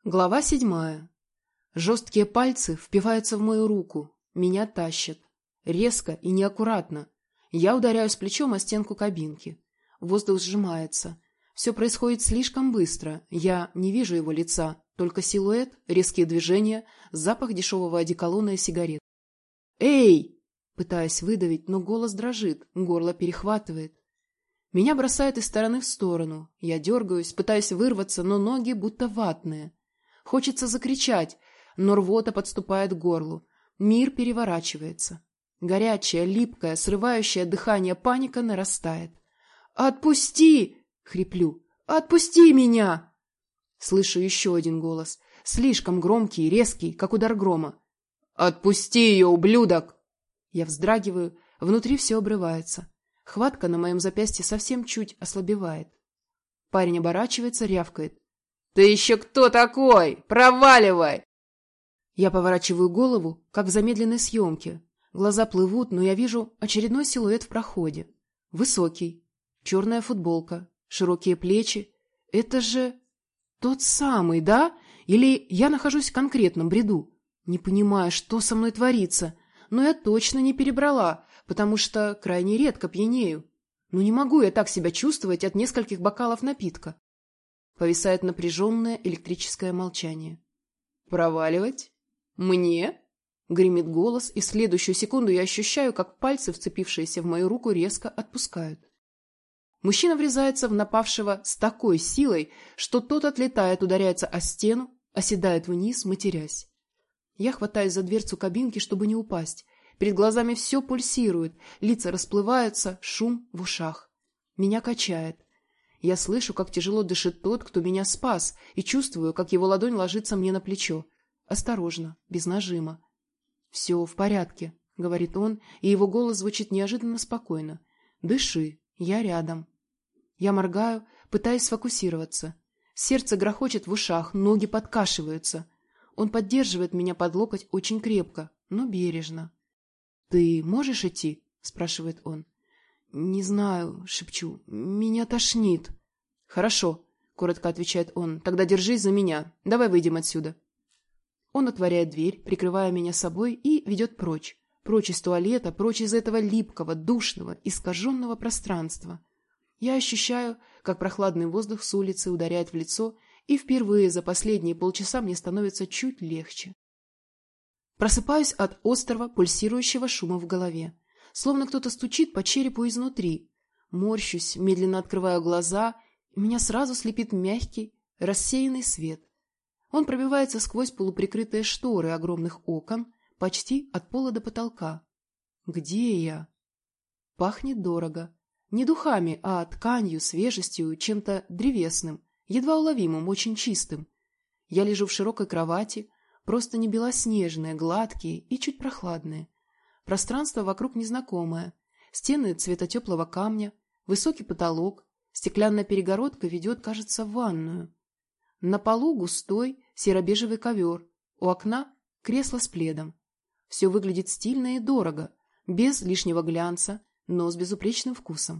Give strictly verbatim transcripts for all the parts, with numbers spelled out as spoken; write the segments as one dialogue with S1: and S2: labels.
S1: Глава седьмая. Жесткие пальцы впиваются в мою руку. Меня тащат. Резко и неаккуратно. Я ударяюсь плечом о стенку кабинки. Воздух сжимается. Все происходит слишком быстро. Я не вижу его лица, только силуэт, резкие движения, запах дешевого одеколона и сигарет. «Эй!» Пытаюсь выдавить, но голос дрожит, горло перехватывает. Меня бросает из стороны в сторону. Я дергаюсь, пытаюсь вырваться, но ноги будто ватные. Хочется закричать, но рвота подступает к горлу. Мир переворачивается. Горячая, липкая, срывающая дыхание паника нарастает. «Отпусти!» — хриплю. «Отпусти меня!» Слышу еще один голос, слишком громкий и резкий, как удар грома. «Отпусти ее, ублюдок!» Я вздрагиваю, внутри все обрывается. Хватка на моем запястье совсем чуть ослабевает. Парень оборачивается, рявкает. «Ты еще кто такой? Проваливай!» Я поворачиваю голову, как в замедленной съемке. Глаза плывут, но я вижу очередной силуэт в проходе. Высокий, черная футболка, широкие плечи. Это же тот самый, да? Или я нахожусь в конкретном бреду? Не понимаю, что со мной творится, но я точно не перебрала, потому что крайне редко пьянею. Ну не могу я так себя чувствовать от нескольких бокалов напитка. Повисает напряженное электрическое молчание. «Проваливать? Мне?» — гремит голос, и в следующую секунду я ощущаю, как пальцы, вцепившиеся в мою руку, резко отпускают. Мужчина врезается в напавшего с такой силой, что тот отлетает, ударяется о стену, оседает вниз, матерясь. Я хватаюсь за дверцу кабинки, чтобы не упасть. Перед глазами все пульсирует, лица расплываются, шум в ушах. Меня качает. Я слышу, как тяжело дышит тот, кто меня спас, и чувствую, как его ладонь ложится мне на плечо. Осторожно, без нажима. «Все в порядке», — говорит он, и его голос звучит неожиданно спокойно. «Дыши, я рядом». Я моргаю, пытаясь сфокусироваться. Сердце грохочет в ушах, ноги подкашиваются. Он поддерживает меня под локоть очень крепко, но бережно. «Ты можешь идти?» — спрашивает он. «Не знаю», — шепчу, — «меня тошнит». «Хорошо», — коротко отвечает он, — «тогда держись за меня. Давай выйдем отсюда». Он отворяет дверь, прикрывая меня собой, и ведет прочь. Прочь из туалета, прочь из этого липкого, душного, искаженного пространства. Я ощущаю, как прохладный воздух с улицы ударяет в лицо, и впервые за последние полчаса мне становится чуть легче. Просыпаюсь от острого, пульсирующего шума в голове. Словно кто-то стучит по черепу изнутри. Морщусь, медленно открываю глаза, и меня сразу слепит мягкий, рассеянный свет. Он пробивается сквозь полуприкрытые шторы огромных окон, почти от пола до потолка. Где я? Пахнет дорого. Не духами, а тканью, свежестью, чем-то древесным, едва уловимым, очень чистым. Я лежу в широкой кровати, просто не белоснежные, гладкие и чуть прохладные. Пространство вокруг незнакомое. Стены цвета теплого камня, высокий потолок, стеклянная перегородка ведет, кажется, в ванную. На полу густой серо-бежевый ковер, у окна кресло с пледом. Все выглядит стильно и дорого, без лишнего глянца, но с безупречным вкусом.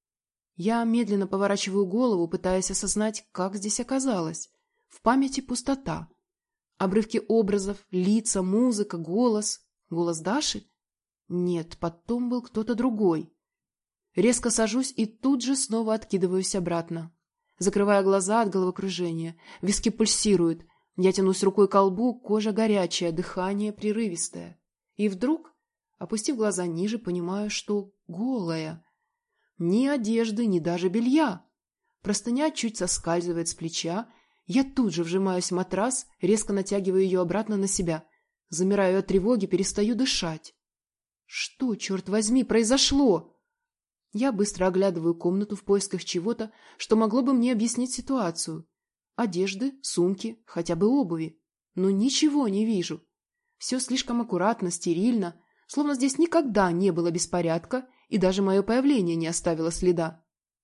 S1: Я медленно поворачиваю голову, пытаясь осознать, как здесь оказалось. В памяти пустота. Обрывки образов, лица, музыка, голос. Голос Даши? Нет, потом был кто-то другой. Резко сажусь и тут же снова откидываюсь обратно. Закрывая глаза от головокружения, виски пульсируют. Я тянусь рукой к лбу, кожа горячая, дыхание прерывистое. И вдруг, опустив глаза ниже, понимаю, что голая. Ни одежды, ни даже белья. Простыня чуть соскальзывает с плеча. Я тут же вжимаюсь в матрас, резко натягиваю ее обратно на себя. Замираю от тревоги, перестаю дышать. Что, черт возьми, произошло? Я быстро оглядываю комнату в поисках чего-то, что могло бы мне объяснить ситуацию. Одежды, сумки, хотя бы обуви. Но ничего не вижу. Все слишком аккуратно, стерильно, словно здесь никогда не было беспорядка, и даже мое появление не оставило следа.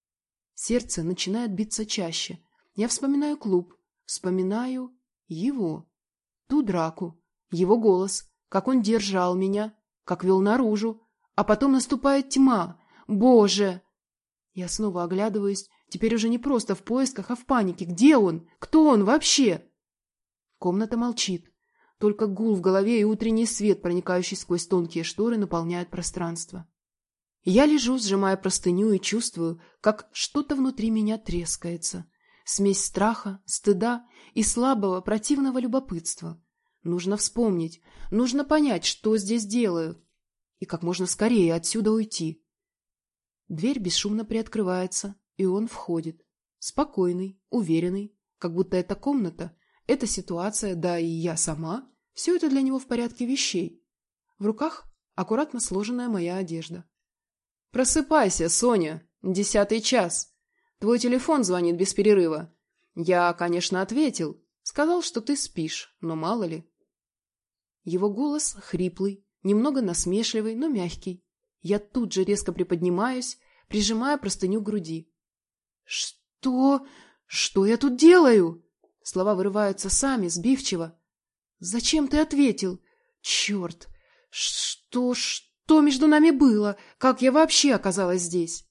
S1: Сердце начинает биться чаще. Я вспоминаю клуб, вспоминаю его, ту драку, его голос, как он держал меня, как вел наружу, а потом наступает тьма. Боже! Я снова оглядываюсь, теперь уже не просто в поисках, а в панике. Где он? Кто он вообще? Комната молчит. Только гул в голове и утренний свет, проникающий сквозь тонкие шторы, наполняют пространство. Я лежу, сжимая простыню, и чувствую, как что-то внутри меня трескается. Смесь страха, стыда и слабого, противного любопытства. Нужно вспомнить, нужно понять, что здесь делаю, и как можно скорее отсюда уйти. Дверь бесшумно приоткрывается, и он входит. Спокойный, уверенный, как будто эта комната, эта ситуация, да и я сама, все это для него в порядке вещей. В руках аккуратно сложенная моя одежда. «Просыпайся, Соня, десятый час. Твой телефон звонит без перерыва. Я, конечно, ответил, сказал, что ты спишь, но мало ли». Его голос хриплый, немного насмешливый, но мягкий. Я тут же резко приподнимаюсь, прижимая простыню к груди. «Что? Что я тут делаю?» Слова вырываются сами, сбивчиво. «Зачем ты ответил? Черт! Что, что между нами было? Как я вообще оказалась здесь?»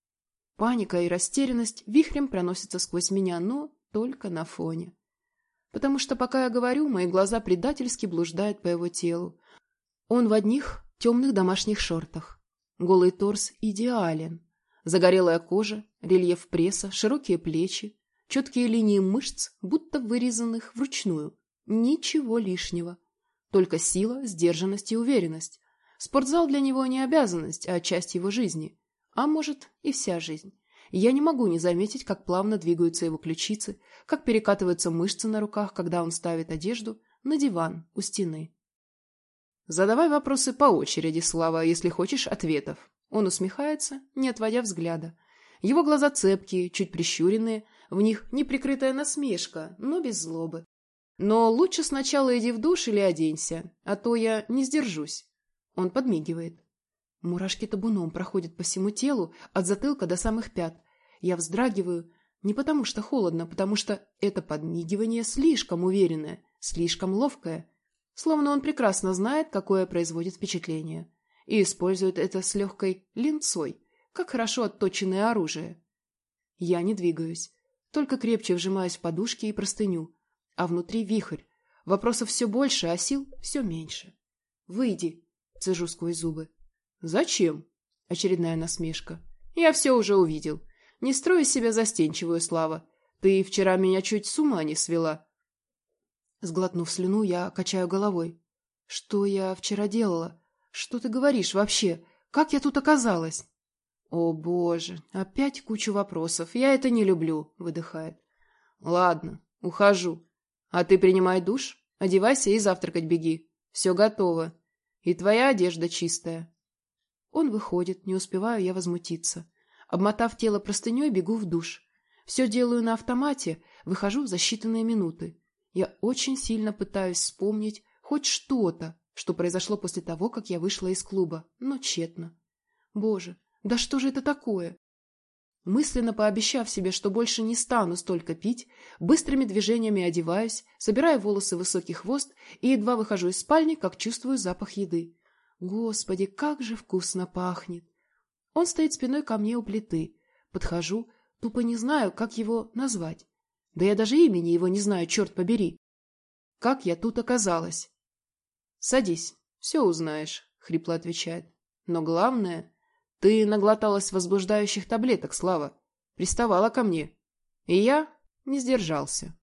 S1: Паника и растерянность вихрем проносятся сквозь меня, но только на фоне. Потому что, пока я говорю, мои глаза предательски блуждают по его телу. Он в одних темных домашних шортах. Голый торс идеален. Загорелая кожа, рельеф пресса, широкие плечи, четкие линии мышц, будто вырезанных вручную. Ничего лишнего. Только сила, сдержанность и уверенность. Спортзал для него не обязанность, а часть его жизни. А может, и вся жизнь. Я не могу не заметить, как плавно двигаются его ключицы, как перекатываются мышцы на руках, когда он ставит одежду на диван у стены. «Задавай вопросы по очереди, Слава, если хочешь ответов». Он усмехается, не отводя взгляда. Его глаза цепкие, чуть прищуренные, в них неприкрытая насмешка, но без злобы. «Но лучше сначала иди в душ или оденься, а то я не сдержусь». Он подмигивает. Мурашки табуном проходят по всему телу, от затылка до самых пят. Я вздрагиваю, не потому что холодно, потому что это подмигивание слишком уверенное, слишком ловкое. Словно он прекрасно знает, какое производит впечатление. И использует это с легкой линцой, как хорошо отточенное оружие. Я не двигаюсь, только крепче вжимаюсь в подушки и простыню. А внутри вихрь. Вопросов все больше, а сил все меньше. «Выйди», — цежу сквозь зубы. «Зачем?» — очередная насмешка. «Я все уже увидел. Не строй из себя застенчивую, Слава. Ты вчера меня чуть с ума не свела». Сглотнув слюну, я качаю головой. «Что я вчера делала? Что ты говоришь вообще? Как я тут оказалась?» «О, боже, опять кучу вопросов. Я это не люблю», — выдыхает. «Ладно, ухожу. А ты принимай душ, одевайся и завтракать беги. Все готово. И твоя одежда чистая». Он выходит, не успеваю я возмутиться. Обмотав тело простыней, бегу в душ. Все делаю на автомате, выхожу за считанные минуты. Я очень сильно пытаюсь вспомнить хоть что-то, что произошло после того, как я вышла из клуба, но тщетно. Боже, да что же это такое? Мысленно пообещав себе, что больше не стану столько пить, быстрыми движениями одеваюсь, собираю волосы в высокий хвост и едва выхожу из спальни, как чувствую запах еды. Господи, как же вкусно пахнет! Он стоит спиной ко мне у плиты. Подхожу, тупо не знаю, как его назвать. Да я даже имени его не знаю, черт побери. Как я тут оказалась? «Садись, все узнаешь», — хрипло отвечает. «Но главное, ты наглоталась возбуждающих таблеток, Слава. Приставала ко мне. И я не сдержался».